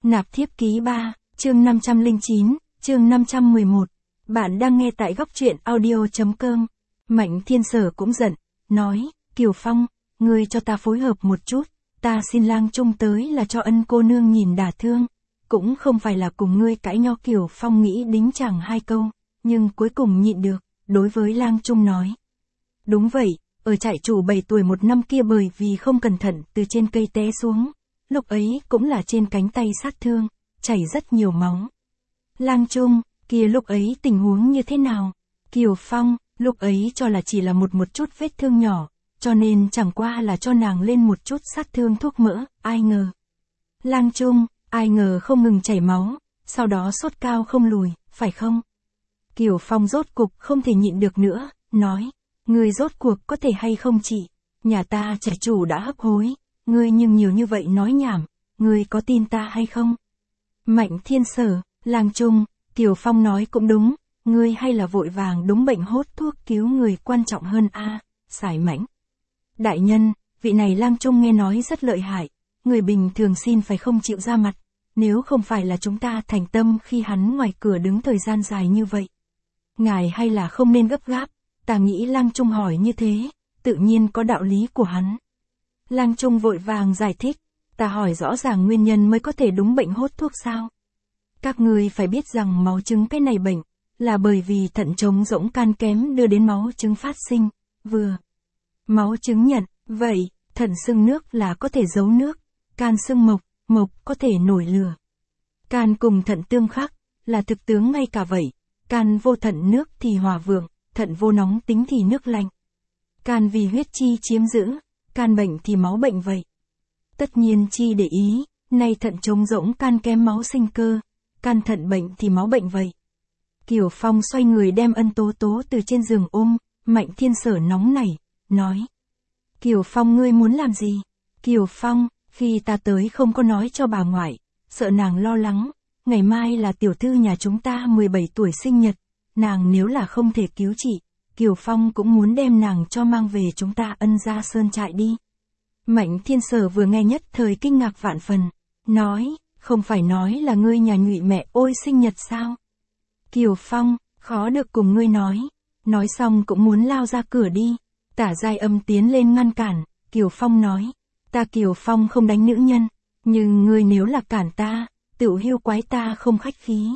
Nạp thiếp ký 3, chương 509, chương 511. Bạn đang nghe tại góc truyện audio.com. Mạnh Thiên Sở cũng giận, nói, Kiều Phong, ngươi cho ta phối hợp một chút, ta xin Lang Trung tới là cho ân cô nương nhìn đả thương, cũng không phải là cùng ngươi cãi nhau. Kiều Phong nghĩ đính chẳng hai câu, nhưng cuối cùng nhịn được, đối với Lang Trung nói. Đúng vậy, ở trại chủ 7 tuổi một năm kia bởi vì không cẩn thận từ trên cây té xuống, lúc ấy cũng là trên cánh tay sát thương, chảy rất nhiều máu. Lang Trung, kia lúc ấy tình huống như thế nào? Kiều Phong, lúc ấy cho là chỉ là một chút vết thương nhỏ, cho nên chẳng qua là cho nàng lên một chút sát thương thuốc mỡ, ai ngờ. Lang Trung, ai ngờ không ngừng chảy máu, sau đó sốt cao không lùi, phải không? Kiều Phong rốt cục không thể nhịn được nữa, nói, ngươi rốt cuộc có thể hay không chị? Nhà ta trại chủ đã hấp hối, ngươi nhưng nhiều như vậy nói nhảm, ngươi có tin ta hay không? Mạnh Thiên Sở, Lang Trung, Kiều Phong nói cũng đúng, ngươi hay là vội vàng đúng bệnh hốt thuốc cứu người quan trọng hơn a. Sải Mãnh. Đại nhân, vị này Lang Trung nghe nói rất lợi hại, người bình thường xin phải không chịu ra mặt, nếu không phải là chúng ta thành tâm khi hắn ngoài cửa đứng thời gian dài như vậy. Ngài hay là không nên gấp gáp, ta nghĩ Lang Trung hỏi như thế, tự nhiên có đạo lý của hắn. Lang Trung vội vàng giải thích, ta hỏi rõ ràng nguyên nhân mới có thể đúng bệnh hốt thuốc sao? Các người phải biết rằng máu trứng cái này bệnh, là bởi vì thận trống rỗng can kém đưa đến máu trứng phát sinh, vừa. Máu trứng nhận, vậy, thận sưng nước là có thể giấu nước, can sưng mộc, mộc có thể nổi lửa. Can cùng thận tương khắc, là thực tướng ngay cả vậy, can vô thận nước thì hòa vượng, thận vô nóng tính thì nước lạnh. Can vì huyết chi chiếm giữ, can bệnh thì máu bệnh vậy. Tất nhiên chi để ý, nay thận trống rỗng can kém máu sinh cơ, can thận bệnh thì máu bệnh vậy. Kiều Phong xoay người đem Ân Tố Tố từ trên giường ôm, Mạnh Thiên Sở nóng nảy, nói. Kiều Phong ngươi muốn làm gì? Kiều Phong, khi ta tới không có nói cho bà ngoại, sợ nàng lo lắng, ngày mai là tiểu thư nhà chúng ta 17 tuổi sinh nhật, nàng nếu là không thể cứu trị, Kiều Phong cũng muốn đem nàng cho mang về chúng ta Ân gia sơn trại đi. Mạnh Thiên Sở vừa nghe nhất thời kinh ngạc vạn phần, nói, không phải nói là ngươi nhà Nhụy mẹ ôi sinh nhật sao? Kiều Phong, khó được cùng ngươi nói xong cũng muốn lao ra cửa đi. Tả Giai Âm tiến lên ngăn cản, Kiều Phong nói, ta Kiều Phong không đánh nữ nhân, nhưng ngươi nếu là cản ta, tựu hiu quái ta không khách khí.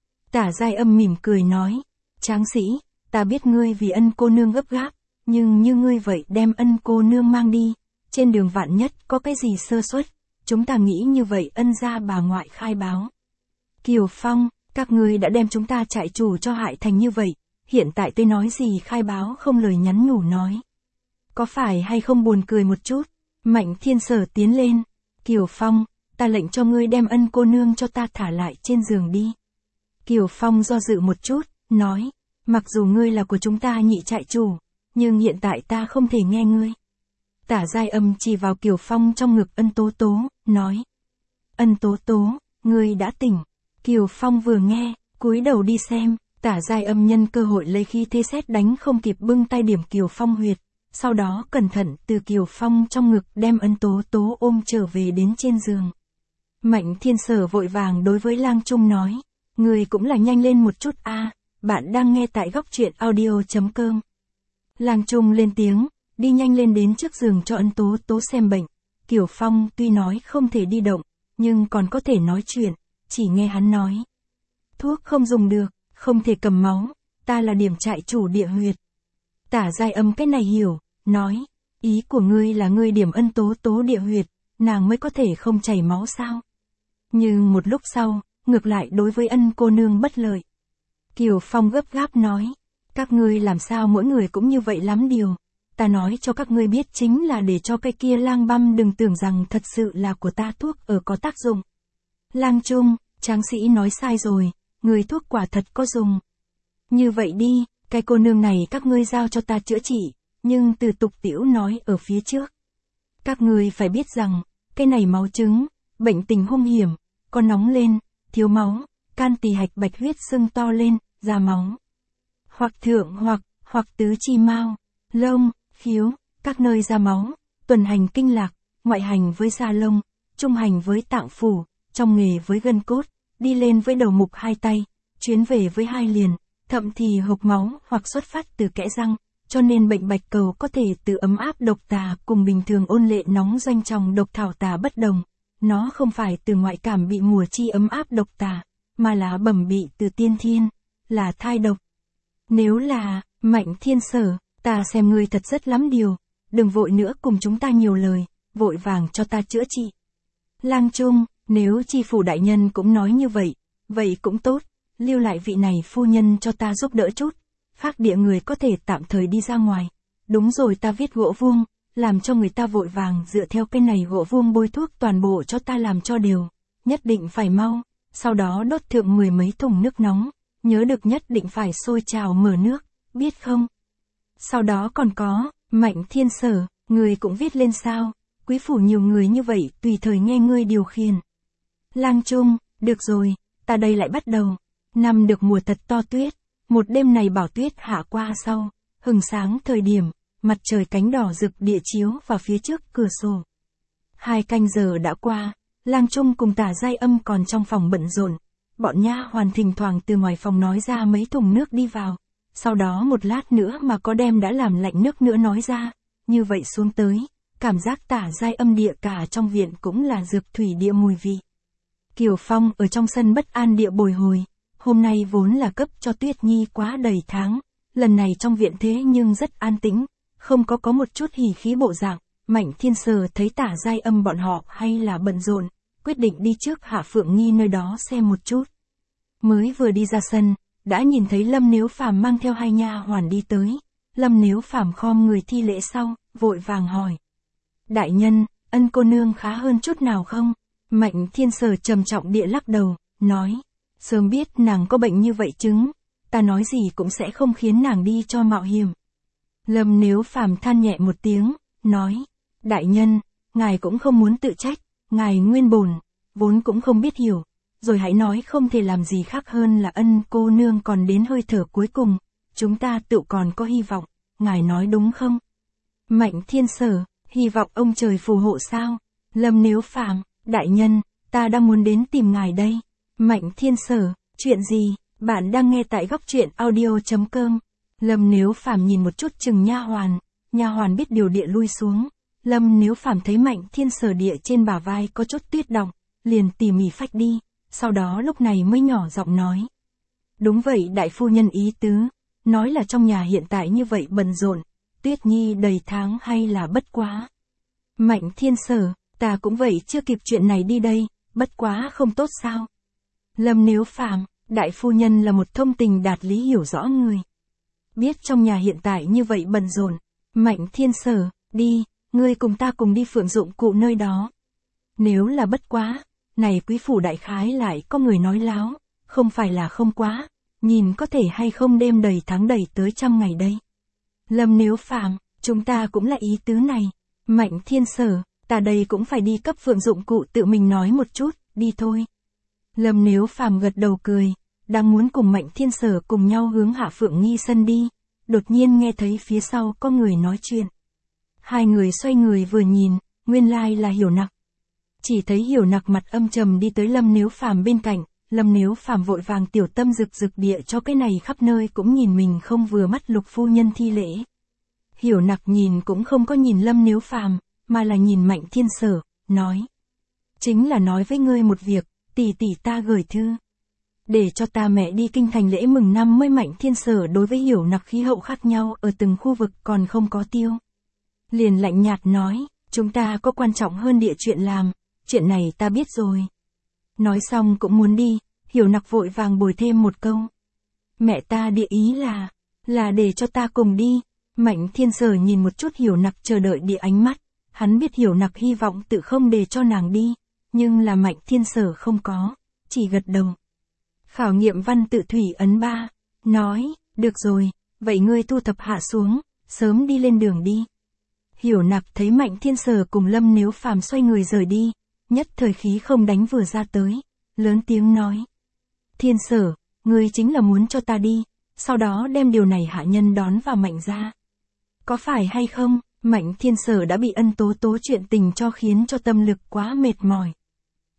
Tả Giai Âm mỉm cười nói, Tráng sĩ, ta biết ngươi vì Ân cô nương gấp gáp, nhưng như ngươi vậy đem Ân cô nương mang đi, trên đường vạn nhất có cái gì sơ suất, chúng ta nghĩ như vậy Ân gia bà ngoại khai báo. Kiều Phong, các ngươi đã đem chúng ta trại chủ cho hại thành như vậy, hiện tại tôi nói gì khai báo không lời nhắn nhủ nói. Có phải hay không buồn cười một chút? Mạnh Thiên Sở tiến lên, Kiều Phong, ta lệnh cho ngươi đem Ân cô nương cho ta thả lại trên giường đi. Kiều Phong do dự một chút, nói, mặc dù ngươi là của chúng ta nhị trại chủ, nhưng hiện tại ta không thể nghe ngươi. Tả Giai Âm chỉ vào Kiều Phong trong ngực Ân Tố Tố, nói. Ân Tố Tố, ngươi đã tỉnh. Kiều Phong vừa nghe, cúi đầu đi xem, Tả Giai Âm nhân cơ hội lấy khí thế sét đánh không kịp bưng tay điểm Kiều Phong huyệt, sau đó cẩn thận từ Kiều Phong trong ngực đem Ân Tố Tố ôm trở về đến trên giường. Mạnh Thiên Sở vội vàng đối với Lang Trung nói, người cũng là nhanh lên một chút a, bạn đang nghe tại góc truyện audio.com. Lang Trung lên tiếng, đi nhanh lên đến trước giường cho Ân Tố Tố xem bệnh. Kiều Phong tuy nói không thể đi động, nhưng còn có thể nói chuyện, chỉ nghe hắn nói. Thuốc không dùng được, không thể cầm máu, ta là điểm trại chủ địa huyệt. Tả Giai Âm cái này hiểu, nói, ý của ngươi là ngươi điểm Ân Tố Tố địa huyệt, nàng mới có thể không chảy máu sao? Nhưng một lúc sau, ngược lại đối với Ân cô nương bất lợi. Kiều Phong gấp gáp nói, các ngươi làm sao mỗi người cũng như vậy lắm điều, ta nói cho các ngươi biết chính là để cho cái kia Lang Băm đừng tưởng rằng thật sự là của ta thuốc ở có tác dụng. Lang Trung, Tráng sĩ nói sai rồi, người thuốc quả thật có dùng. Như vậy đi, cái cô nương này các ngươi giao cho ta chữa trị, nhưng từ tục tiểu nói ở phía trước. Các ngươi phải biết rằng, cái này máu trứng, bệnh tình hung hiểm, có nóng lên, thiếu máu, can tỳ hạch bạch huyết sưng to lên, ra máu. Hoặc thượng hoặc tứ chi mao, lông, khiếu, các nơi ra máu, tuần hành kinh lạc, ngoại hành với da lông, trung hành với tạng phủ, trong nghề với gân cốt, đi lên với đầu mục 2 tay, chuyến về với 2 liền, thậm thì hộc máu hoặc xuất phát từ kẽ răng, cho nên bệnh bạch cầu có thể từ ấm áp độc tà cùng bình thường ôn lệ nóng doanh tròng độc thảo tà bất đồng. Nó không phải từ ngoại cảm bị mùa chi ấm áp độc tà, mà là bẩm bị từ tiên thiên, là thai độc. Nếu là, Mạnh Thiên Sở, ta xem ngươi thật rất lắm điều, đừng vội nữa cùng chúng ta nhiều lời, vội vàng cho ta chữa trị. Lang Trung, nếu chi phủ đại nhân cũng nói như vậy cũng tốt, lưu lại vị này phu nhân cho ta giúp đỡ chút, Phác Địa người có thể tạm thời đi ra ngoài. Đúng rồi, ta viết gỗ vuông, làm cho người ta vội vàng dựa theo cái này gỗ vuông bôi thuốc toàn bộ cho ta làm cho đều, nhất định phải mau, sau đó đốt thượng 10 mấy thùng nước nóng, nhớ được nhất định phải sôi trào mở nước, biết không? Sau đó còn có, Mạnh Thiên Sở, người cũng viết lên sao, quý phủ nhiều người như vậy tùy thời nghe ngươi điều khiển. Lang Trung, được rồi, ta đây lại bắt đầu. Năm được mùa thật to tuyết, một đêm này bảo tuyết hạ qua sau, hừng sáng thời điểm, mặt trời cánh đỏ rực địa chiếu vào phía trước cửa sổ. 2 canh giờ đã qua, Lang Trung cùng Tả Giai Âm còn trong phòng bận rộn, bọn nha hoàn thỉnh thoảng từ ngoài phòng nói ra mấy thùng nước đi vào, sau đó một lát nữa mà có đem đã làm lạnh nước nữa nói ra, như vậy xuống tới, cảm giác Tả Giai Âm địa cả trong viện cũng là dược thủy địa mùi vị. Kiều Phong ở trong sân bất an địa bồi hồi, hôm nay vốn là cấp cho Tuyết Nhi quá đầy tháng, lần này trong viện thế nhưng rất an tĩnh, không có một chút hỉ khí bộ dạng. Mạnh Thiên Sở thấy Tả Giai Âm bọn họ hay là bận rộn, quyết định đi trước Hạ Phượng Nghi nơi đó xem một chút. Mới vừa đi ra sân, đã nhìn thấy Lâm Nếu Phàm mang theo 2 nha hoàn đi tới. Lâm Nếu Phàm khom người thi lễ sau, vội vàng hỏi: đại nhân, Ân cô nương khá hơn chút nào không? Mạnh Thiên Sở trầm trọng địa lắc đầu, nói: sớm biết nàng có bệnh như vậy chứng, ta nói gì cũng sẽ không khiến nàng đi cho mạo hiểm. Lâm Nếu Phàm than nhẹ một tiếng, nói: đại nhân, ngài cũng không muốn tự trách, ngài nguyên bổn, vốn cũng không biết hiểu, rồi hãy nói không thể làm gì khác hơn là Ân cô nương còn đến hơi thở cuối cùng, chúng ta tự còn có hy vọng, ngài nói đúng không? Mạnh Thiên Sở, hy vọng ông trời phù hộ sao? Lâm Nếu Phàm, đại nhân, ta đang muốn đến tìm ngài đây. Mạnh Thiên Sở, chuyện gì? Bạn đang nghe tại góc truyện audio.com. Lâm Nếu Phàm nhìn một chút chừng nha hoàn biết điều địa lui xuống. Lâm Nếu Phàm thấy Mạnh Thiên Sở địa trên bả vai có chút tuyết đọng, liền tỉ mỉ phách đi, sau đó lúc này mới nhỏ giọng nói: đúng vậy, đại phu nhân ý tứ, nói là trong nhà hiện tại như vậy bận rộn, Tuyết Nhi đầy tháng hay là bất quá. Mạnh Thiên Sở, ta cũng vậy chưa kịp chuyện này đi đây, bất quá không tốt sao? Lâm Nếu Phàm, đại phu nhân là một thông tình đạt lý hiểu rõ người. Biết trong nhà hiện tại như vậy bận rộn, Mạnh Thiên Sở, đi, ngươi cùng ta cùng đi Phượng Dụng Cụ nơi đó. Nếu là bất quá, này quý phủ đại khái lại có người nói láo, không phải là không quá, nhìn có thể hay không đêm đầy tháng đầy tới 100 ngày đây. Lâm Nếu Phàm, chúng ta cũng là ý tứ này. Mạnh Thiên Sở, ta đây cũng phải đi cấp Phượng Dụng Cụ tự mình nói một chút, đi thôi. Lâm Nếu Phàm gật đầu cười, đang muốn cùng Mạnh Thiên Sở cùng nhau hướng Hạ Phượng Nghi sân đi, đột nhiên nghe thấy phía sau có người nói chuyện. 2 người xoay người vừa nhìn, nguyên lai là Hiểu Nặc. Chỉ thấy Hiểu Nặc mặt âm trầm đi tới Lâm Nếu Phàm bên cạnh, Lâm Nếu Phàm vội vàng tiểu tâm rực rực địa cho cái này khắp nơi cũng nhìn mình không vừa mắt Lục phu nhân thi lễ. Hiểu Nặc nhìn cũng không có nhìn Lâm Nếu Phàm, mà là nhìn Mạnh Thiên Sở, nói: chính là nói với ngươi một việc, tỷ tỷ ta gửi thư để cho ta mẹ đi kinh thành lễ mừng năm mới. Mạnh Thiên Sở đối với Hiểu Nặc khí hậu khác nhau ở từng khu vực còn không có tiêu, liền lạnh nhạt nói: chúng ta có quan trọng hơn địa chuyện làm, chuyện này ta biết rồi. Nói xong cũng muốn đi, Hiểu Nặc vội vàng bồi thêm một câu: mẹ ta địa ý là để cho ta cùng đi. Mạnh Thiên Sở nhìn một chút Hiểu Nặc chờ đợi địa ánh mắt, hắn biết Hiểu Nặc hy vọng tự không để cho nàng đi, nhưng là Mạnh Thiên Sở không có, chỉ gật đầu. Khảo nghiệm văn tự thủy ấn 3, nói: được rồi, vậy ngươi thu thập hạ xuống, sớm đi lên đường đi. Hiểu Nặc thấy Mạnh Thiên Sở cùng Lâm Nếu Phàm xoay người rời đi, nhất thời khí không đánh vừa ra tới, lớn tiếng nói: Thiên Sở, ngươi chính là muốn cho ta đi, sau đó đem điều này hạ nhân đón vào Mạnh gia. Có phải hay không? Mạnh Thiên Sở đã bị Ân Tố Tố chuyện tình cho khiến cho tâm lực quá mệt mỏi.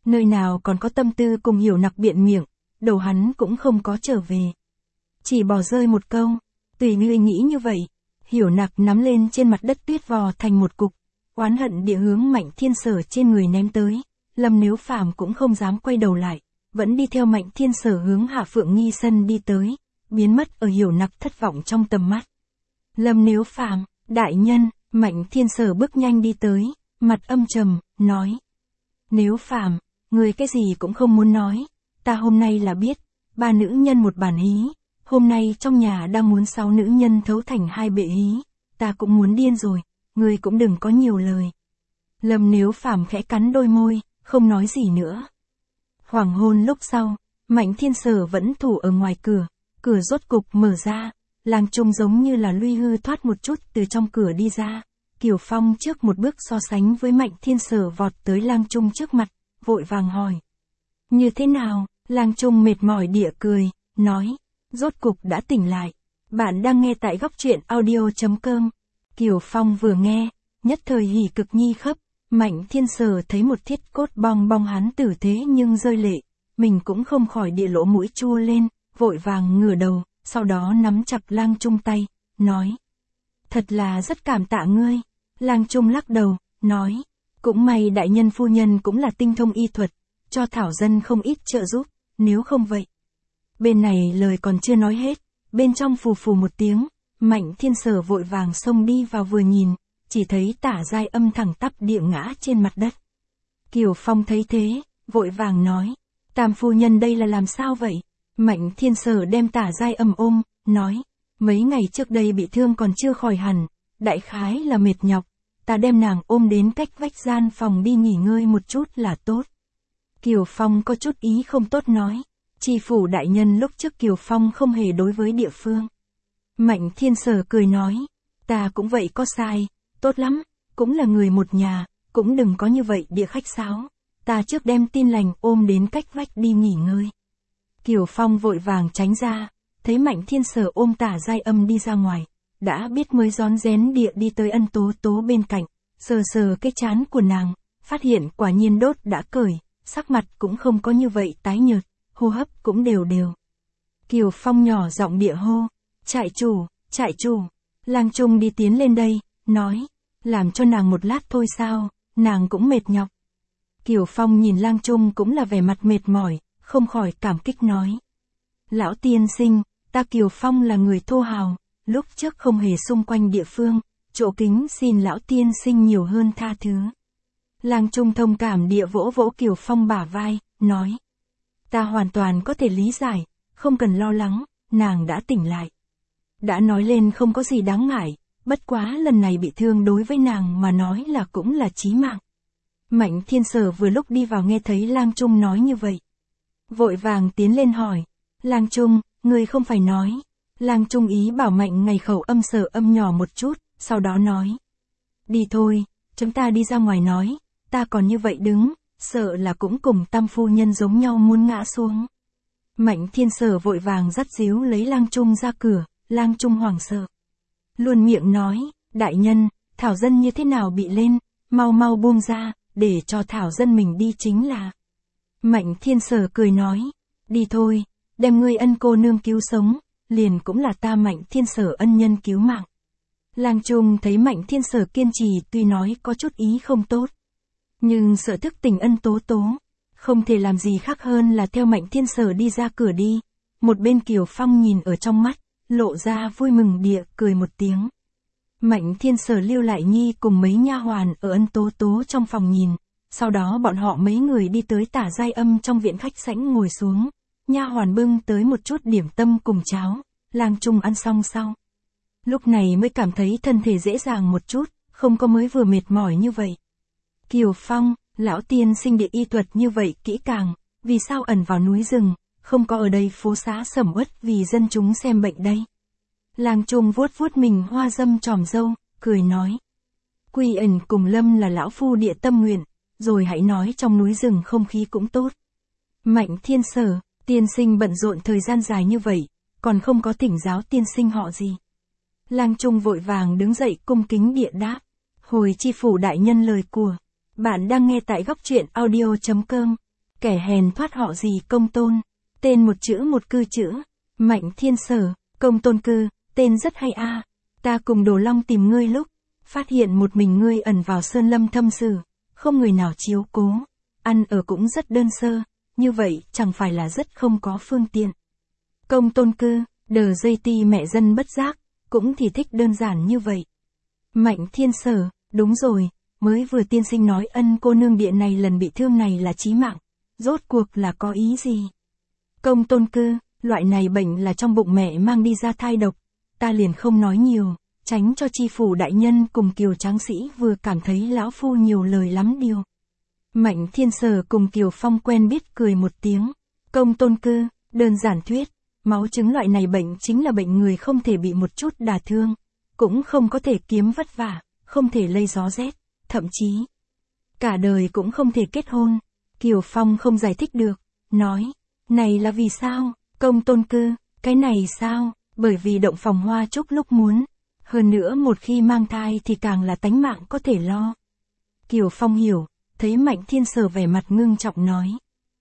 Nơi nào còn có tâm tư cùng Hiểu Nặc biện miệng, đầu hắn cũng không có trở về. Chỉ bỏ rơi một câu, tùy ngươi nghĩ như vậy. Hiểu Nặc nắm lên trên mặt đất tuyết vò thành một cục, oán hận địa hướng Mạnh Thiên Sở trên người ném tới. Lâm Nếu Phàm cũng không dám quay đầu lại, vẫn đi theo Mạnh Thiên Sở hướng Hạ Phượng Nghi sân đi tới, biến mất ở Hiểu Nặc thất vọng trong tầm mắt. Lâm Nếu Phàm, đại nhân, Mạnh Thiên Sở bước nhanh đi tới, mặt âm trầm, nói. Nếu Phàm, người cái gì cũng không muốn nói, ta hôm nay là biết, 3 nữ nhân một bản hí, hôm nay trong nhà đang muốn 6 nữ nhân thấu thành 2 bệ hí, ta cũng muốn điên rồi, người cũng đừng có nhiều lời. Lâm Nếu Phàm khẽ cắn đôi môi, không nói gì nữa. Hoàng hôn lúc sau, Mạnh Thiên Sở vẫn thủ ở ngoài cửa, cửa rốt cục mở ra, Lang Trung giống như là luy hư thoát một chút từ trong cửa đi ra. Kiều Phong trước một bước so sánh với Mạnh Thiên Sở vọt tới Lang Trung trước mặt, vội vàng hỏi. Như thế nào? Lang Trung mệt mỏi địa cười, nói, rốt cục đã tỉnh lại. Bạn đang nghe tại góc truyện audio.com. Kiều Phong vừa nghe, nhất thời hỉ cực nhi khấp. Mạnh Thiên Sở thấy một thiết cốt bong bong hắn tử thế nhưng rơi lệ, mình cũng không khỏi địa lỗ mũi chua lên, vội vàng ngửa đầu, sau đó nắm chặt Lang Trung tay, nói. Thật là rất cảm tạ ngươi. Lang Trung lắc đầu, nói. Cũng may đại nhân phu nhân cũng là tinh thông y thuật, cho thảo dân không ít trợ giúp, nếu không vậy. Bên này lời còn chưa nói hết, bên trong phù phù một tiếng, Mạnh Thiên Sở vội vàng xông đi vào vừa nhìn, chỉ thấy Tả Giai Âm thẳng tắp địa ngã trên mặt đất. Kiều Phong thấy thế, vội vàng nói, Tam phu nhân đây là làm sao vậy? Mạnh Thiên Sở đem Tả Giai Âm ôm, nói, mấy ngày trước đây bị thương còn chưa khỏi hẳn, đại khái là mệt nhọc, ta đem nàng ôm đến cách vách gian phòng đi nghỉ ngơi một chút là tốt. Kiều Phong có chút ý không tốt nói, tri phủ đại nhân lúc trước Kiều Phong không hề đối với địa phương. Mạnh Thiên Sở cười nói, ta cũng vậy có sai, tốt lắm, cũng là người một nhà, cũng đừng có như vậy địa khách sáo, ta trước đem Tin Lành ôm đến cách vách đi nghỉ ngơi. Kiều Phong vội vàng tránh ra, thấy Mạnh Thiên Sở ôm Tả Giai Âm đi ra ngoài, đã biết mới rón rén địa đi tới Ân Tố Tố bên cạnh, sờ sờ cái trán của nàng, phát hiện quả nhiên đốt đã cởi, sắc mặt cũng không có như vậy tái nhợt, hô hấp cũng đều đều. Kiều Phong nhỏ giọng địa hô, trại chủ, Lang Trung đi tiến lên đây, nói, làm cho nàng một lát thôi sao, nàng cũng mệt nhọc. Kiều Phong nhìn Lang Trung cũng là vẻ mặt mệt mỏi, không khỏi cảm kích nói. Lão tiên sinh, ta Kiều Phong là người thô hào, lúc trước không hề xung quanh địa phương, chỗ kính xin lão tiên sinh nhiều hơn tha thứ. Lang Trung thông cảm địa vỗ vỗ Kiều Phong bả vai, nói. Ta hoàn toàn có thể lý giải, không cần lo lắng, nàng đã tỉnh lại. Đã nói lên không có gì đáng ngại, bất quá lần này bị thương đối với nàng mà nói là cũng là chí mạng. Mạnh Thiên Sở vừa lúc đi vào nghe thấy Lang Trung nói như vậy. Vội vàng tiến lên hỏi, Lang Trung, ngươi không phải nói. Lang Trung ý bảo Mạnh Ngày khẩu âm Sở Âm nhỏ một chút, sau đó nói. Đi thôi, chúng ta đi ra ngoài nói, ta còn như vậy đứng, sợ là cũng cùng Tam phu nhân giống nhau muốn ngã xuống. Mạnh Thiên Sở vội vàng dắt díu lấy Lang Trung ra cửa, Lang Trung hoảng sợ. Luôn miệng nói, đại nhân, thảo dân như thế nào bị lên, mau mau buông ra, để cho thảo dân mình đi chính là. Mạnh Thiên Sở cười nói, đi thôi, đem ngươi ân cô nương cứu sống, liền cũng là ta Mạnh Thiên Sở ân nhân cứu mạng. Lang Trung thấy Mạnh Thiên Sở kiên trì tuy nói có chút ý không tốt, nhưng sợ thức tỉnh Ân Tố Tố, không thể làm gì khác hơn là theo Mạnh Thiên Sở đi ra cửa đi. Một bên Kiều Phong nhìn ở trong mắt, lộ ra vui mừng địa cười một tiếng. Mạnh Thiên Sở lưu lại Nhi cùng mấy nha hoàn ở Ân Tố Tố trong phòng nhìn, sau đó bọn họ mấy người đi tới Tả Giai Âm trong viện khách sảnh ngồi xuống, nha hoàn bưng tới một chút điểm tâm cùng cháo, Lang Trung ăn xong sau. Lúc này mới cảm thấy thân thể dễ dàng một chút, không có mới vừa mệt mỏi như vậy. Kiều Phong, lão tiên sinh địa y thuật như vậy kỹ càng, vì sao ẩn vào núi rừng, không có ở đây phố xá sầm uất vì dân chúng xem bệnh đây. Lang Trung vuốt vuốt mình hoa dâm tròm râu, cười nói. Quy ẩn cùng Lâm là lão phu địa tâm nguyện, rồi hãy nói trong núi rừng không khí cũng tốt. Mạnh Thiên Sở, tiên sinh bận rộn thời gian dài như vậy, còn không có thỉnh giáo tiên sinh họ gì. Lang Trung vội vàng đứng dậy cung kính địa đáp. Hồi chi phủ đại nhân lời của. Bạn đang nghe tại góc truyện audio.com. Kẻ hèn thoát họ gì Công Tôn. Tên một chữ một cư chữ. Mạnh Thiên Sở, Công Tôn Cư, tên rất hay a. Ta cùng Đồ Long tìm ngươi lúc, phát hiện một mình ngươi ẩn vào sơn lâm thâm sử, không người nào chiếu cố, ăn ở cũng rất đơn sơ, như vậy chẳng phải là rất không có phương tiện. Công Tôn Cư, đờ dây ti mẹ dân bất giác, cũng thì thích đơn giản như vậy. Mạnh Thiên Sở, đúng rồi, mới vừa tiên sinh nói Ân cô nương địa này lần bị thương này là chí mạng, rốt cuộc là có ý gì? Công Tôn Cư, loại này bệnh là trong bụng mẹ mang đi ra thai độc, ta liền không nói nhiều, tránh cho chi phủ đại nhân cùng Kiều tráng sĩ vừa cảm thấy lão phu nhiều lời lắm điều. Mạnh Thiên Sở cùng Kiều Phong quen biết cười một tiếng. Công Tôn Cư, đơn giản thuyết, máu chứng loại này bệnh chính là bệnh người không thể bị một chút đả thương, cũng không có thể kiếm vất vả, không thể lây gió rét, thậm chí cả đời cũng không thể kết hôn. Kiều Phong không giải thích được, nói, này là vì sao? Công Tôn Cư, cái này sao? Bởi vì động phòng hoa chúc lúc muốn. Hơn nữa một khi mang thai thì càng là tánh mạng có thể lo. Kiều Phong hiểu, thấy Mạnh Thiên Sở vẻ mặt ngưng trọng nói.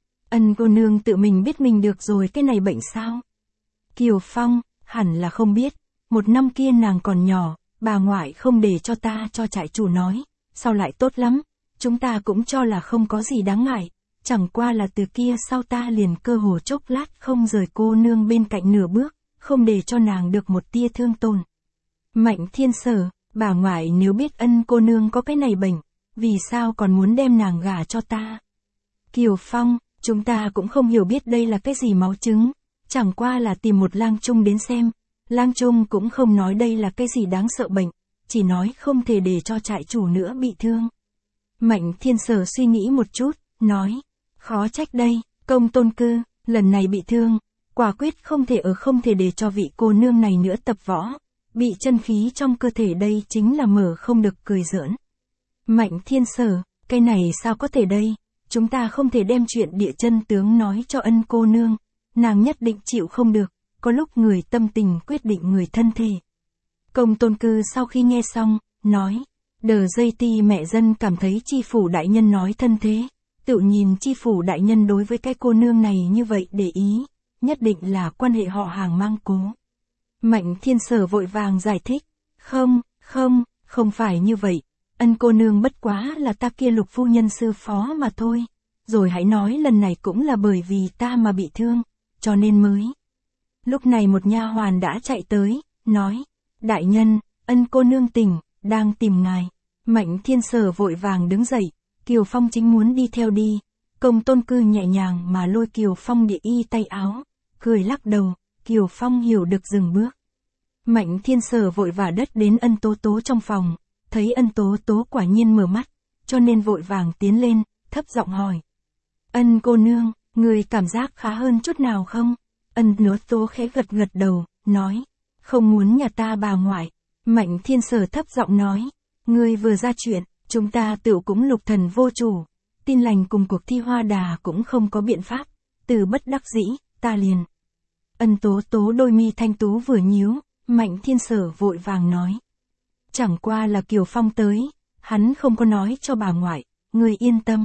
Ân cô nương tự mình biết mình được rồi cái này bệnh sao? Kiều Phong, hẳn là không biết. Một năm kia nàng còn nhỏ, bà ngoại không để cho ta cho trại chủ nói. Sao lại tốt lắm? Chúng ta cũng cho là không có gì đáng ngại. Chẳng qua là từ kia sau ta liền cơ hồ chốc lát không rời cô nương bên cạnh nửa bước, không để cho nàng được một tia thương tổn. Mạnh Thiên Sở, bà ngoại nếu biết Ân cô nương có cái này bệnh, vì sao còn muốn đem nàng gả cho ta? Kiều Phong, chúng ta cũng không hiểu biết đây là cái gì máu chứng, chẳng qua là tìm một lang trung đến xem, lang trung cũng không nói đây là cái gì đáng sợ bệnh, chỉ nói không thể để cho trại chủ nữa bị thương. Mạnh Thiên Sở suy nghĩ một chút, nói, khó trách đây, Công Tôn Cư, lần này bị thương, quả quyết không thể để cho vị cô nương này nữa tập võ, bị chân khí trong cơ thể đây chính là mở không được cười giỡn. Mạnh Thiên Sở, cái này sao có thể đây, chúng ta không thể đem chuyện địa chân tướng nói cho Ân cô nương, nàng nhất định chịu không được, có lúc người tâm tình quyết định người thân thể. Công Tôn Cư sau khi nghe xong, nói, đờ dây ti mẹ dân cảm thấy chi phủ đại nhân nói thân thế, tự nhìn chi phủ đại nhân đối với cái cô nương này như vậy để ý, nhất định là quan hệ họ hàng mang cố. Mạnh Thiên Sở vội vàng giải thích, không phải như vậy, Ân cô nương bất quá là ta kia Lục phu nhân sư phó mà thôi, rồi hãy nói lần này cũng là bởi vì ta mà bị thương, cho nên mới. Lúc này một nha hoàn đã chạy tới, nói, đại nhân, Ân cô nương tỉnh, đang tìm ngài. Mạnh Thiên Sở vội vàng đứng dậy, Kiều Phong chính muốn đi theo đi, Công Tôn Cư nhẹ nhàng mà lôi Kiều Phong địa y tay áo, cười lắc đầu, Kiều Phong hiểu được dừng bước. Mạnh Thiên Sở vội vã đất đến Ân Tố Tố trong phòng, thấy Ân Tố Tố quả nhiên mở mắt, cho nên vội vàng tiến lên, thấp giọng hỏi. Ân cô nương, người cảm giác khá hơn chút nào không? Ân Tố Tố khẽ gật đầu, nói, không muốn nhà ta bà ngoại. Mạnh Thiên Sở thấp giọng nói, ngươi vừa ra chuyện, chúng ta tự cũng lục thần vô chủ, tin lành cùng cuộc thi hoa đà cũng không có biện pháp, từ bất đắc dĩ, ta liền. Ân Tố Tố đôi mi thanh tú vừa nhíu, Mạnh Thiên Sở vội vàng nói. Chẳng qua là Kiều Phong tới, hắn không có nói cho bà ngoại, ngươi yên tâm.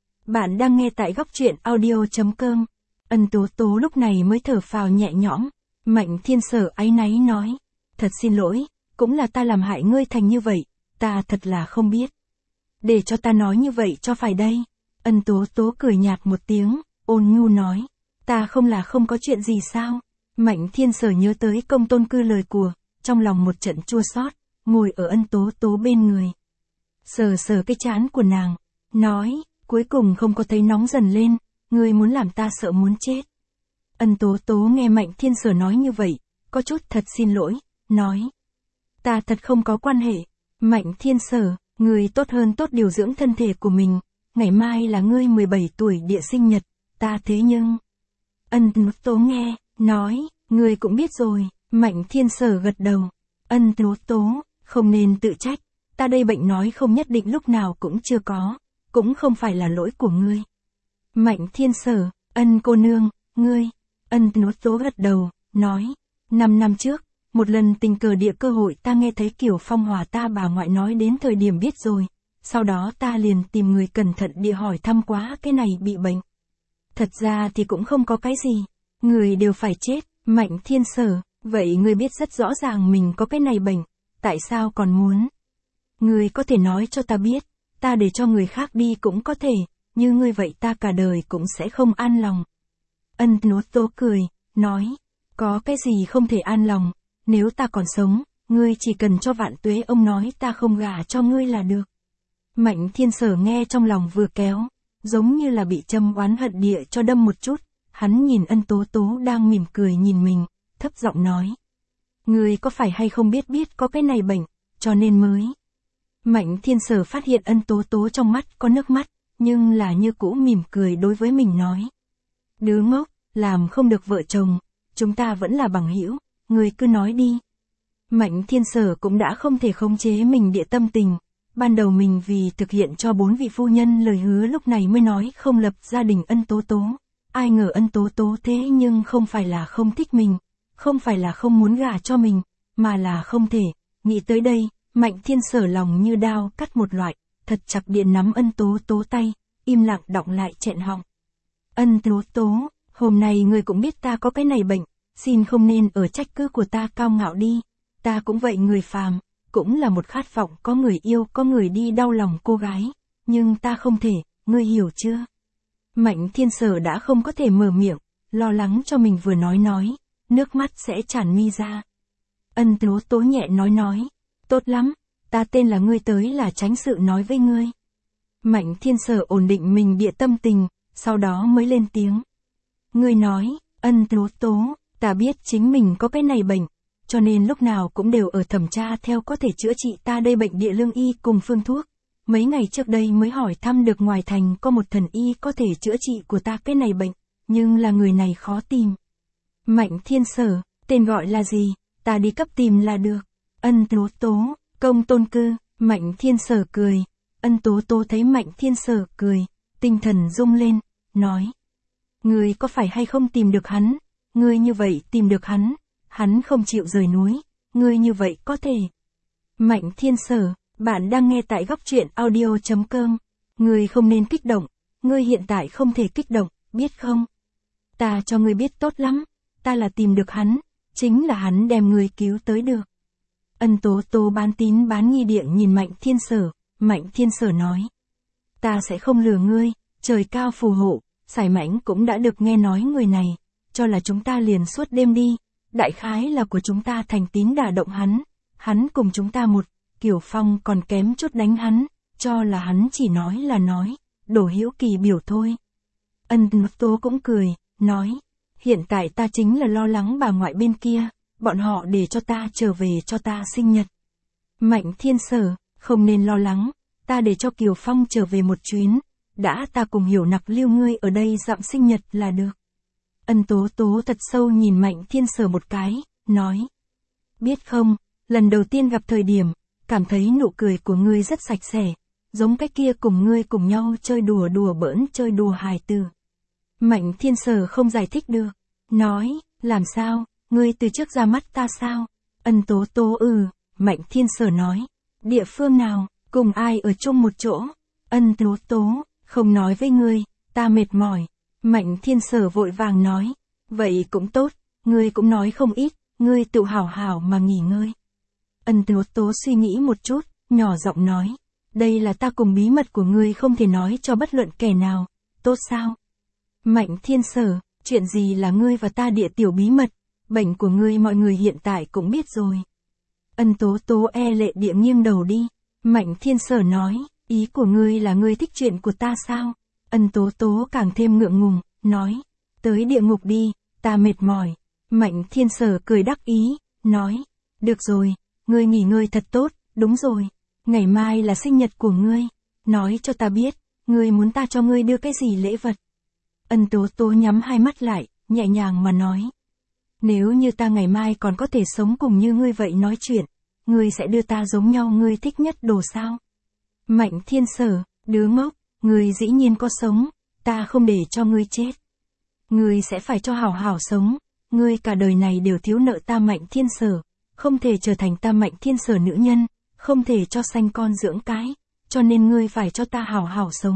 Bạn đang nghe tại góc truyện audio.com. Ân Tố Tố lúc này mới thở phào nhẹ nhõm, Mạnh Thiên Sở áy náy nói, thật xin lỗi, cũng là ta làm hại ngươi thành như vậy, ta thật là không biết. Để cho ta nói như vậy cho phải đây. Ân Tố Tố cười nhạt một tiếng, ôn nhu nói, ta không có chuyện gì sao? Mạnh Thiên Sở nhớ tới Công Tôn Cư lời của, trong lòng một trận chua xót, ngồi ở Ân Tố Tố bên người. Sờ cái trán của nàng, nói, cuối cùng không có thấy nóng dần lên, ngươi muốn làm ta sợ muốn chết. Ân Tố Tố nghe Mạnh Thiên Sở nói như vậy, có chút thật xin lỗi, nói. Ta thật không có quan hệ. Mạnh Thiên Sở, ngươi tốt hơn tốt điều dưỡng thân thể của mình, ngày mai là ngươi 17 tuổi địa sinh nhật, ta thế nhưng. Ân Tố Tố nghe, nói, ngươi cũng biết rồi, Mạnh Thiên Sở gật đầu. Ân Tố Tố, không nên tự trách, ta đây bệnh nói không nhất định lúc nào cũng chưa có, cũng không phải là lỗi của ngươi. Mạnh Thiên Sở, Ân cô nương, ngươi. Ân Tố Tố gật đầu, nói, 5 năm trước, một lần tình cờ địa cơ hội ta nghe thấy Kiều Phong hòa ta bà ngoại nói đến thời điểm biết rồi, sau đó ta liền tìm người cẩn thận địa hỏi thăm quá cái này bị bệnh. Thật ra thì cũng không có cái gì. Người đều phải chết. Mạnh Thiên Sở, vậy ngươi biết rất rõ ràng mình có cái này bệnh, tại sao còn muốn? Ngươi có thể nói cho ta biết, ta để cho người khác đi cũng có thể, như ngươi vậy ta cả đời cũng sẽ không an lòng. Ân Nố Tố cười, nói, có cái gì không thể an lòng, nếu ta còn sống, ngươi chỉ cần cho Vạn Tuế ông nói ta không gả cho ngươi là được. Mạnh Thiên Sở nghe trong lòng vừa kéo, giống như là bị châm oán hận địa cho đâm một chút, hắn nhìn Ân Tố Tố đang mỉm cười nhìn mình, thấp giọng nói. Ngươi có phải hay không biết có cái này bệnh, cho nên mới. Mạnh Thiên Sở phát hiện Ân Tố Tố trong mắt có nước mắt, nhưng là như cũ mỉm cười đối với mình nói. Đứa ngốc, làm không được vợ chồng, chúng ta vẫn là bằng hữu, ngươi cứ nói đi. Mạnh Thiên Sở cũng đã không thể khống chế mình địa tâm tình, ban đầu mình vì thực hiện cho 4 vị phu nhân lời hứa lúc này mới nói không lập gia đình Ân Tố Tố. Ai ngờ Ân Tố Tố thế nhưng không phải là không thích mình, không phải là không muốn gả cho mình, mà là không thể. Nghĩ tới đây, Mạnh Thiên Sở lòng như đao cắt một loại, thật chặt điện nắm Ân Tố Tố tay, im lặng đọng lại chẹn họng. Ân Tố Tố, hôm nay ngươi cũng biết ta có cái này bệnh, xin không nên ở trách cứ của ta cao ngạo đi, ta cũng vậy người phàm, cũng là một khát vọng có người yêu có người đi đau lòng cô gái, nhưng ta không thể, ngươi hiểu chưa? Mạnh Thiên Sở đã không có thể mở miệng, lo lắng cho mình vừa nói, nước mắt sẽ tràn mi ra. Ân Tố Tố nhẹ nói, tốt lắm, ta tên là ngươi tới là tránh sự nói với ngươi. Mạnh Thiên Sở ổn định mình địa tâm tình, sau đó mới lên tiếng. Ngươi nói, Ân Tố Tố, ta biết chính mình có cái này bệnh, cho nên lúc nào cũng đều ở thẩm tra theo có thể chữa trị ta đây bệnh địa lương y cùng phương thuốc. Mấy ngày trước đây mới hỏi thăm được ngoài thành có một thần y có thể chữa trị của ta cái này bệnh, nhưng là người này khó tìm. Mạnh Thiên Sở, tên gọi là gì, ta đi cấp tìm là được. Ân Tố Tố, Công Tôn Cư. Mạnh Thiên Sở cười. Ân Tố Tố thấy Mạnh Thiên Sở cười, tinh thần rung lên, nói. Ngươi có phải hay không tìm được hắn, ngươi như vậy tìm được hắn không chịu rời núi, ngươi như vậy có thể. Mạnh Thiên Sở, bạn đang nghe tại góc truyện audio.com. Ngươi không nên kích động, ngươi hiện tại không thể kích động, biết không? Ta cho ngươi biết tốt lắm, ta là tìm được hắn, chính là hắn đem ngươi cứu tới được. Ân Tố Tố bán tín bán nghi địa nhìn Mạnh Thiên Sở, Mạnh Thiên Sở nói. Ta sẽ không lừa ngươi, trời cao phù hộ, Sải Mãnh cũng đã được nghe nói người này, cho là chúng ta liền suốt đêm đi, đại khái là của chúng ta thành tín đả động hắn cùng chúng ta một, Kiều Phong còn kém chút đánh hắn, cho là hắn chỉ nói là nói, đổ hữu kỳ biểu thôi. Ân Tố cũng cười, nói, hiện tại ta chính là lo lắng bà ngoại bên kia, bọn họ để cho ta trở về cho ta sinh nhật. Mạnh Thiên Sở, không nên lo lắng, ta để cho Kiều Phong trở về một chuyến, đã ta cùng Hiểu Nặc lưu ngươi ở đây dặm sinh nhật là được. Ân Tố Tố thật sâu nhìn Mạnh Thiên Sở một cái, nói. Biết không, lần đầu tiên gặp thời điểm, cảm thấy nụ cười của ngươi rất sạch sẽ, giống cái kia cùng ngươi cùng nhau chơi đùa bỡn chơi đùa hài tử. Mạnh Thiên Sở không giải thích được, nói, làm sao, ngươi từ trước ra mắt ta sao? Ân Tố Tố Mạnh Thiên Sở nói, địa phương nào, cùng ai ở chung một chỗ? Ân Tố Tố, không nói với ngươi, ta mệt mỏi. Mạnh Thiên Sở vội vàng nói, vậy cũng tốt, ngươi cũng nói không ít, ngươi tự hảo hảo mà nghỉ ngơi. Ân Tố Tố suy nghĩ một chút, nhỏ giọng nói, đây là ta cùng bí mật của ngươi không thể nói cho bất luận kẻ nào, tốt sao? Mạnh Thiên Sở, chuyện gì là ngươi và ta địa tiểu bí mật, bệnh của ngươi mọi người hiện tại cũng biết rồi. Ân Tố Tố e lệ địa nghiêng đầu đi, Mạnh Thiên Sở nói, ý của ngươi là ngươi thích chuyện của ta sao? Ân Tố Tố càng thêm ngượng ngùng, nói, tới địa ngục đi, ta mệt mỏi. Mạnh Thiên Sở cười đắc ý, nói, được rồi, ngươi nghỉ ngơi thật tốt, đúng rồi, ngày mai là sinh nhật của ngươi, nói cho ta biết, ngươi muốn ta cho ngươi đưa cái gì lễ vật. Ân Tố Tố nhắm hai mắt lại, nhẹ nhàng mà nói, nếu như ta ngày mai còn có thể sống cùng như ngươi vậy nói chuyện, ngươi sẽ đưa ta giống nhau ngươi thích nhất đồ sao? Mạnh Thiên Sở, đứa ngốc, ngươi dĩ nhiên có sống, ta không để cho ngươi chết. Ngươi sẽ phải cho hảo hảo sống, ngươi cả đời này đều thiếu nợ ta Mạnh Thiên Sở, không thể trở thành ta Mạnh Thiên Sở nữ nhân, không thể cho sanh con dưỡng cái, cho nên ngươi phải cho ta hảo hảo sống,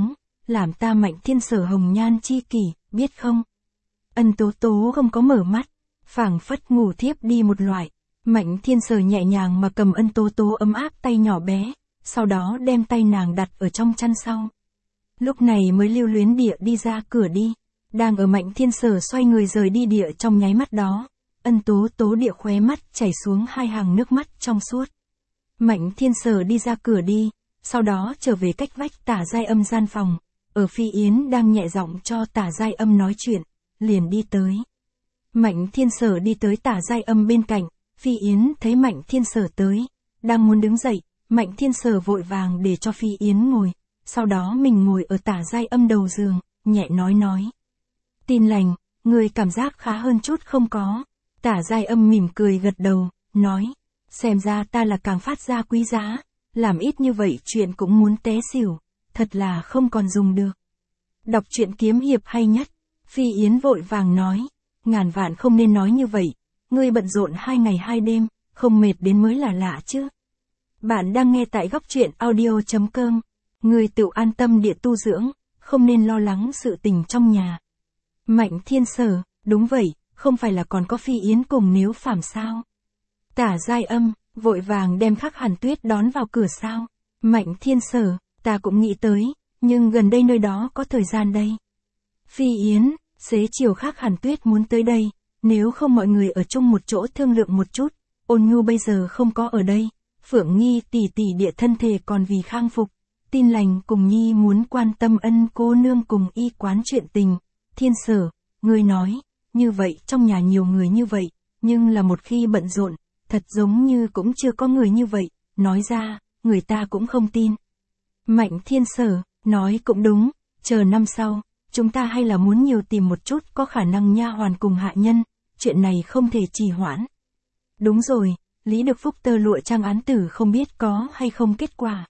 làm ta Mạnh Thiên Sở hồng nhan chi kỷ, biết không? Ân Tố Tố không có mở mắt, phảng phất ngủ thiếp đi một loại. Mạnh Thiên Sở nhẹ nhàng mà cầm Ân Tố Tố ấm áp tay nhỏ bé, sau đó đem tay nàng đặt ở trong chăn sau. Lúc này mới lưu luyến địa đi ra cửa đi. Đang ở Mạnh Thiên Sở xoay người rời đi địa trong nháy mắt đó, Ân Tố Tố địa khóe mắt chảy xuống 2 hàng nước mắt trong suốt. Mạnh Thiên Sở đi ra cửa đi, sau đó trở về cách vách Tả Giai Âm gian phòng, ở Phi Yến đang nhẹ giọng cho Tả Giai Âm nói chuyện, liền đi tới. Mạnh Thiên Sở đi tới Tả Giai Âm bên cạnh, Phi Yến thấy Mạnh Thiên Sở tới, đang muốn đứng dậy, Mạnh Thiên Sở vội vàng để cho Phi Yến ngồi, sau đó mình ngồi ở Tả Giai Âm đầu giường, nhẹ nói. Tin lành, người cảm giác khá hơn chút không có. Tả Giai Âm mỉm cười gật đầu, nói, xem ra ta là càng phát ra quý giá, làm ít như vậy chuyện cũng muốn té xỉu, thật là không còn dùng được. Đọc truyện kiếm hiệp hay nhất. Phi Yến vội vàng nói, ngàn vạn không nên nói như vậy, ngươi bận rộn 2 ngày 2 đêm, không mệt đến mới là lạ chứ. Bạn đang nghe tại góc truyện audio.com, người tự an tâm địa tu dưỡng, không nên lo lắng sự tình trong nhà. Mạnh Thiên Sở, đúng vậy, không phải là còn có Phi Yến cùng Nếu Phàm sao? Tả Giai Âm, vội vàng đem Khắc Hàn Tuyết đón vào cửa sao? Mạnh Thiên Sở, ta cũng nghĩ tới, nhưng gần đây nơi đó có thời gian đây. Phi Yến, xế chiều Khắc Hàn Tuyết muốn tới đây, nếu không mọi người ở chung một chỗ thương lượng một chút, Ôn Nhu bây giờ không có ở đây, Phượng Nghi tỷ tỷ địa thân thể còn vì khang phục, Tin lành cùng Nhi muốn quan tâm Ân cô nương cùng y quán chuyện tình. Thiên Sở, ngươi nói, như vậy trong nhà nhiều người như vậy, nhưng là một khi bận rộn, thật giống như cũng chưa có người như vậy, nói ra, người ta cũng không tin. Mạnh Thiên Sở, nói cũng đúng, chờ năm sau, chúng ta hay là muốn nhiều tìm một chút có khả năng nha hoàn cùng hạ nhân, chuyện này không thể trì hoãn. Đúng rồi, Lý Được Phúc tơ lụa trang án tử không biết có hay không kết quả.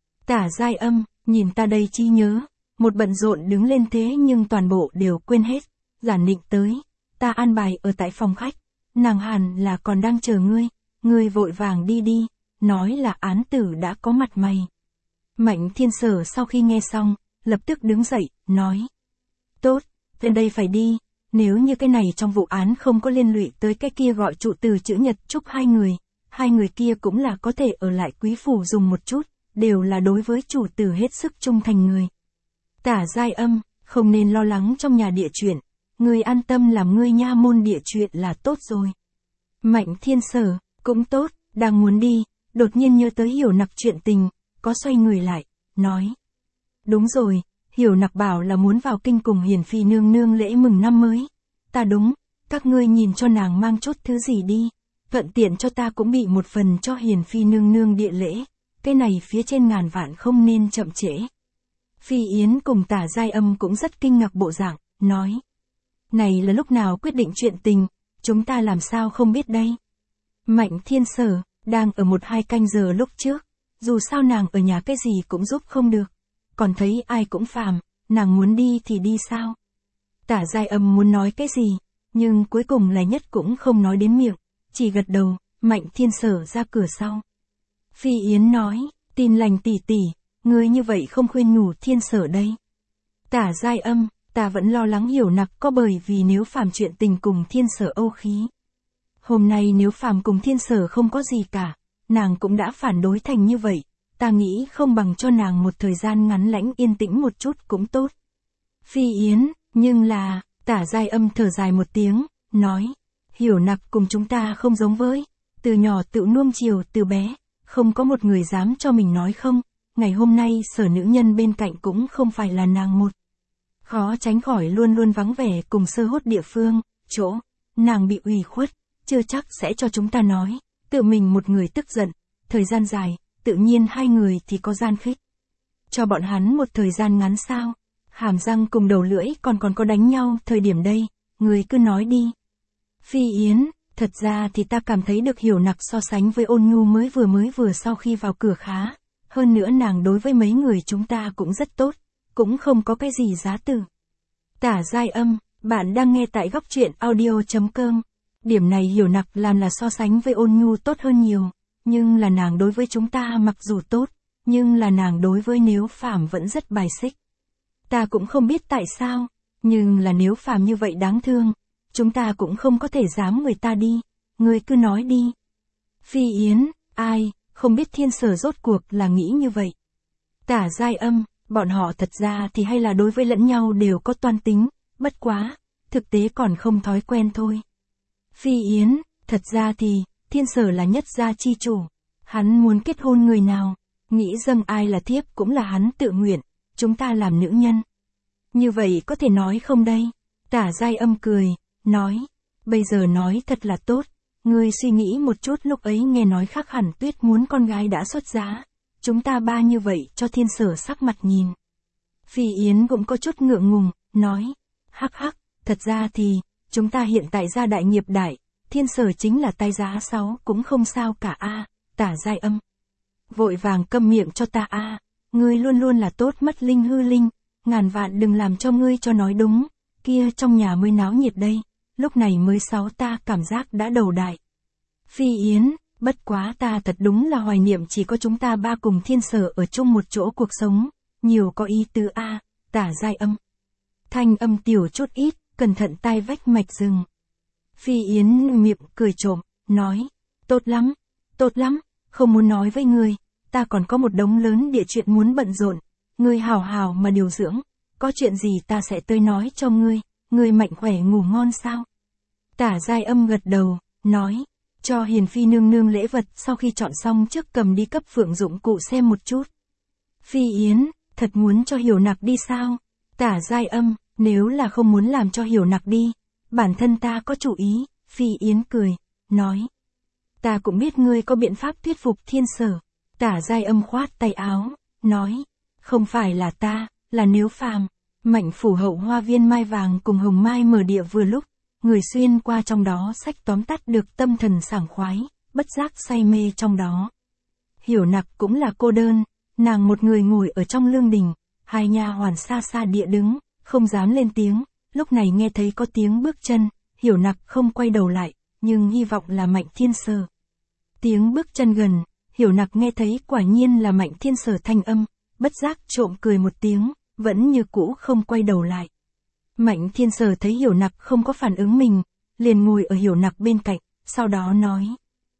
Tả Giai Âm, nhìn ta đây chi nhớ, một bận rộn đứng lên thế nhưng toàn bộ đều quên hết. Giản Nịnh tới, ta an bài ở tại phòng khách, nàng hẳn là còn đang chờ ngươi vội vàng đi đi, nói là án tử đã có mặt mày. Mạnh Thiên Sở sau khi nghe xong, lập tức đứng dậy, nói. Tốt, tên đây phải đi, nếu như cái này trong vụ án không có liên lụy tới cái kia gọi trụ từ chữ nhật chúc hai người kia cũng là có thể ở lại quý phủ dùng một chút, đều là đối với chủ tử hết sức trung thành người. Tả Giai Âm, không nên lo lắng trong nhà địa chuyện, ngươi an tâm làm ngươi nha môn địa chuyện là tốt rồi. Mạnh Thiên Sở, cũng tốt, đang muốn đi, đột nhiên nhớ tới Hiểu Nặc chuyện tình, có xoay người lại, nói. Đúng rồi, Hiểu Nặc bảo là muốn vào kinh cùng Hiền Phi nương nương lễ mừng năm mới. Ta đúng, các ngươi nhìn cho nàng mang chút thứ gì đi, thuận tiện cho ta cũng bị một phần cho Hiền Phi nương nương địa lễ, cái này phía trên ngàn vạn không nên chậm trễ. Phi Yến cùng Tả Giai Âm cũng rất kinh ngạc bộ dạng, nói. Này là lúc nào quyết định chuyện tình, chúng ta làm sao không biết đây. Mạnh Thiên Sở, đang ở 1-2 canh giờ lúc trước, dù sao nàng ở nhà cái gì cũng giúp không được, còn thấy ai cũng phàm, nàng muốn đi thì đi sao. Tả Giai Âm muốn nói cái gì, nhưng cuối cùng là nhất cũng không nói đến miệng, chỉ gật đầu. Mạnh Thiên Sở ra cửa sau. Phi Yến nói, Tin lành tỷ tỷ, ngươi như vậy không khuyên nhủ Thiên Sở đây. Tả Giai Âm, ta vẫn lo lắng Hiểu Nặc có bởi vì Nếu Phàm chuyện tình cùng Thiên Sở âu khí. Hôm nay Nếu Phàm cùng Thiên Sở không có gì cả, nàng cũng đã phản đối thành như vậy, ta nghĩ không bằng cho nàng một thời gian ngắn lãnh yên tĩnh một chút cũng tốt. Phi Yến, nhưng là, Tả Giai Âm thở dài một tiếng, nói, Hiểu Nặc cùng chúng ta không giống với, từ nhỏ tự nuông chiều từ bé, không có một người dám cho mình nói không, ngày hôm nay Sở nữ nhân bên cạnh cũng không phải là nàng một. Khó tránh khỏi luôn luôn vắng vẻ cùng sơ hốt địa phương, chỗ, nàng bị ủy khuất, chưa chắc sẽ cho chúng ta nói, tự mình một người tức giận, thời gian dài, tự nhiên hai người thì có gian khích. Cho bọn hắn một thời gian ngắn sao, hàm răng cùng đầu lưỡi còn có đánh nhau thời điểm đây, người cứ nói đi. Phi Yến, thật ra thì ta cảm thấy được Hiểu Nặc so sánh với Ôn Nhu mới vừa sau khi vào cửa khá, hơn nữa nàng đối với mấy người chúng ta cũng rất tốt, cũng không có cái gì giá từ. Tả Giai Âm, bạn đang nghe tại góc truyện audio.com. Điểm này Hiểu Nặc làm là so sánh với Ôn Nhu tốt hơn nhiều, nhưng là nàng đối với chúng ta mặc dù tốt, nhưng là nàng đối với Nếu Phàm vẫn rất bài xích. Ta cũng không biết tại sao, nhưng là nếu phàm như vậy đáng thương, chúng ta cũng không có thể dám người ta đi, ngươi cứ nói đi. Phi Yến, ai, không biết Thiên Sở rốt cuộc là nghĩ như vậy. Tả Giai Âm, bọn họ thật ra thì hay là đối với lẫn nhau đều có toan tính, bất quá, thực tế còn không thói quen thôi. Phi Yến, thật ra thì, Thiên Sở là nhất gia chi chủ, hắn muốn kết hôn người nào, nghĩ dâng ai là thiếp cũng là hắn tự nguyện, chúng ta làm nữ nhân. Như vậy có thể nói không đây? Tả Giai Âm cười, nói, bây giờ nói thật là tốt, ngươi suy nghĩ một chút lúc ấy nghe nói khác hẳn Tuyết muốn con gái đã xuất giá, chúng ta ba như vậy cho Thiên Sở sắc mặt nhìn. Phi Yến cũng có chút ngượng ngùng, nói, hắc hắc, thật ra thì, chúng ta hiện tại gia đại nghiệp đại, Thiên Sở chính là tay giá 6 cũng không sao cả a. Tả Giai Âm, vội vàng câm miệng cho ta a, ngươi luôn luôn là tốt mất linh hư linh, ngàn vạn đừng làm cho ngươi cho nói đúng, kia trong nhà mới náo nhiệt đây, lúc này mới 6 ta cảm giác đã đầu đại. Phi Yến, bất quá ta thật đúng là hoài niệm chỉ có chúng ta ba cùng Thiên Sở ở chung một chỗ cuộc sống, nhiều có ý tứ a. Tả Giai Âm, thanh âm tiểu chút ít, cẩn thận tai vách mạch rừng. Phi Yến miệng cười trộm, nói, tốt lắm, không muốn nói với ngươi, ta còn có một đống lớn địa chuyện muốn bận rộn, ngươi hào hào mà điều dưỡng, có chuyện gì ta sẽ tới nói cho ngươi mạnh khỏe ngủ ngon sao? Tả Giai Âm gật đầu, nói, cho Hiền Phi nương nương lễ vật sau khi chọn xong trước cầm đi cấp Phượng dụng cụ xem một chút. Phi Yến, thật muốn cho Hiểu Nặc đi sao? Tả Giai Âm, nếu là không muốn làm cho Hiểu Nặc đi, bản thân ta có chủ ý. Phi Yến cười, nói, ta cũng biết ngươi có biện pháp thuyết phục Thiên Sở. Tả Giai Âm khoát tay áo, nói, không phải là ta, là Nếu Phàm. Mạnh phủ hậu hoa viên mai vàng cùng hồng mai mở địa vừa lúc, người xuyên qua trong đó sách tóm tắt được tâm thần sảng khoái, bất giác say mê trong đó. Hiểu Nặc cũng là cô đơn, nàng một người ngồi ở trong lương đình, hai nha hoàn xa xa địa đứng, không dám lên tiếng, lúc này nghe thấy có tiếng bước chân, Hiểu Nặc không quay đầu lại, nhưng hy vọng là Mạnh Thiên Sở. Tiếng bước chân gần, Hiểu Nặc nghe thấy quả nhiên là Mạnh Thiên Sở thanh âm, bất giác trộm cười một tiếng, vẫn như cũ không quay đầu lại. Mạnh Thiên Sở thấy Hiểu Nặc không có phản ứng mình, liền ngồi ở Hiểu Nặc bên cạnh, sau đó nói,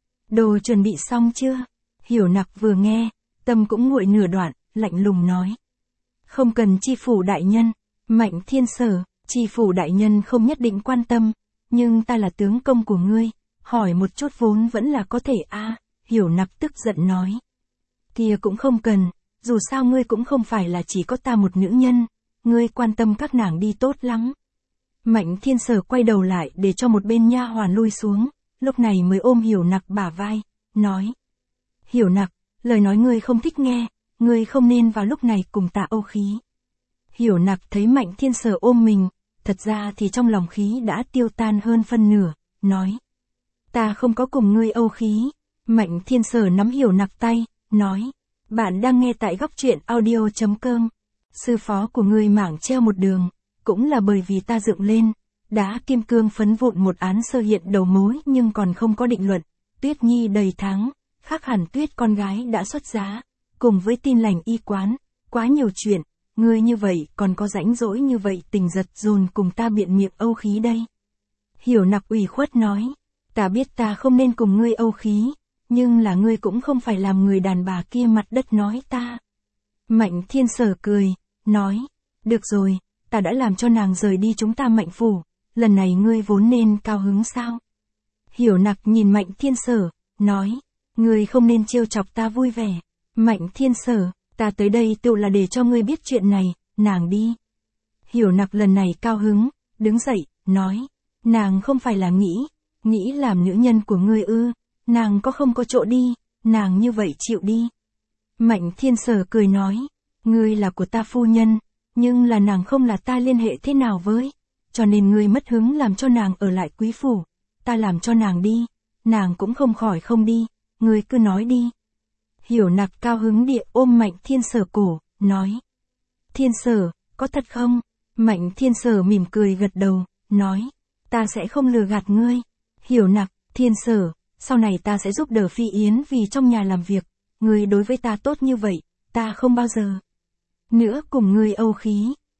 đồ chuẩn bị xong chưa? Hiểu Nặc vừa nghe, tâm cũng nguội nửa đoạn, lạnh lùng nói, không cần chi phủ đại nhân. Mạnh Thiên Sở, chi phủ đại nhân không nhất định quan tâm, nhưng ta là tướng công của ngươi, hỏi một chút vốn vẫn là có thể a. Hiểu Nặc tức giận nói, kia cũng không cần, dù sao ngươi cũng không phải là chỉ có ta một nữ nhân, ngươi quan tâm các nàng đi tốt lắm. Mạnh Thiên Sở quay đầu lại để cho một bên nha hoàn lui xuống, lúc này mới ôm Hiểu Nặc bả vai, nói, Hiểu Nặc, lời nói ngươi không thích nghe, ngươi không nên vào lúc này cùng ta âu khí. Hiểu Nặc thấy Mạnh Thiên Sở ôm mình, thật ra thì trong lòng khí đã tiêu tan hơn phân nửa, nói, ta không có cùng ngươi âu khí. Mạnh Thiên Sở nắm Hiểu Nặc tay, nói, bạn đang nghe tại góc truyện audio.com. Sư phó của ngươi mảng treo một đường, cũng là bởi vì ta dựng lên, đá kim cương phấn vụn một án sơ hiện đầu mối nhưng còn không có định luận. Tuyết Nhi đầy tháng, khác hẳn Tuyết con gái đã xuất giá, cùng với tin lành y quán, quá nhiều chuyện, ngươi như vậy còn có rãnh rỗi như vậy tình giật dồn cùng ta biện miệng âu khí đây. Hiểu Nặc ủy khuất nói, ta biết ta không nên cùng ngươi âu khí, nhưng là ngươi cũng không phải làm người đàn bà kia mặt đất nói ta. Mạnh Thiên Sở cười, nói, được rồi, ta đã làm cho nàng rời đi chúng ta Mạnh phủ, lần này ngươi vốn nên cao hứng sao? Hiểu Nặc nhìn Mạnh Thiên Sở, nói, ngươi không nên trêu chọc ta vui vẻ. Mạnh Thiên Sở, ta tới đây tự là để cho ngươi biết chuyện này, nàng đi. Hiểu Nặc lần này cao hứng, đứng dậy, nói, nàng không phải là nghĩ làm nữ nhân của ngươi ư, nàng có không có chỗ đi, nàng như vậy chịu đi. Mạnh Thiên Sở cười nói, ngươi là của ta phu nhân, nhưng là nàng không là ta liên hệ thế nào với, cho nên ngươi mất hứng làm cho nàng ở lại quý phủ, ta làm cho nàng đi, nàng cũng không khỏi không đi, ngươi cứ nói đi. Hiểu Nặc cao hứng địa ôm Mạnh Thiên Sở cổ, nói, Thiên Sở, có thật không? Mạnh Thiên Sở mỉm cười gật đầu, nói, ta sẽ không lừa gạt ngươi. Hiểu Nặc, Thiên Sở, sau này ta sẽ giúp đỡ Phi Yến vì trong nhà làm việc, ngươi đối với ta tốt như vậy, ta không bao giờ nữa cùng ngươi âu khí.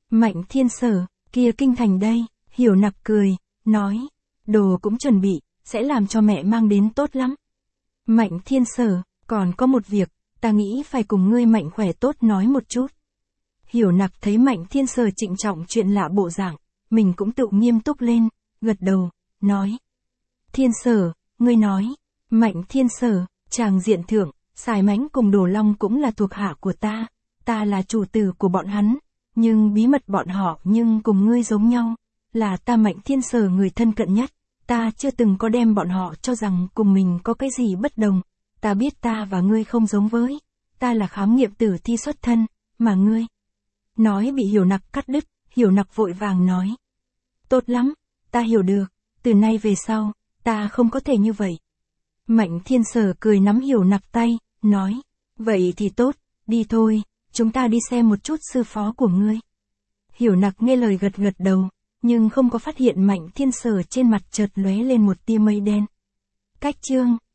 Mạnh Thiên Sở, kia kinh thành đây, Hiểu Nặc cười, nói, đồ cũng chuẩn bị, sẽ làm cho mẹ mang đến tốt lắm. Mạnh Thiên Sở, còn có một việc, ta nghĩ phải cùng ngươi Mạnh khỏe tốt nói một chút. Hiểu Nặc thấy Mạnh Thiên Sở trịnh trọng chuyện lạ bộ dạng, mình cũng tự nghiêm túc lên, gật đầu, nói. Thiên Sở, ngươi nói, Mạnh Thiên Sở, chàng diện thượng, Sài Mãnh cùng Đồ Long cũng là thuộc hạ của ta là chủ tử của bọn hắn, nhưng bí mật bọn họ nhưng cùng ngươi giống nhau, là ta Mạnh Thiên Sở người thân cận nhất, ta chưa từng có đem bọn họ cho rằng cùng mình có cái gì bất đồng, ta biết ta và ngươi không giống với, ta là khám nghiệm tử thi xuất thân, mà ngươi. Nói bị Hiểu Nặc cắt đứt, Hiểu Nặc vội vàng nói. Tốt lắm, ta hiểu được, từ nay về sau, ta không có thể như vậy. Mạnh Thiên Sở cười nắm Hiểu Nặc tay, nói, vậy thì tốt, đi thôi, chúng ta đi xem một chút sư phó của ngươi. Hiểu Nặc nghe lời gật gật đầu, nhưng không có phát hiện Mạnh Thiên Sở trên mặt chợt lóe lên một tia mây đen. Cách chương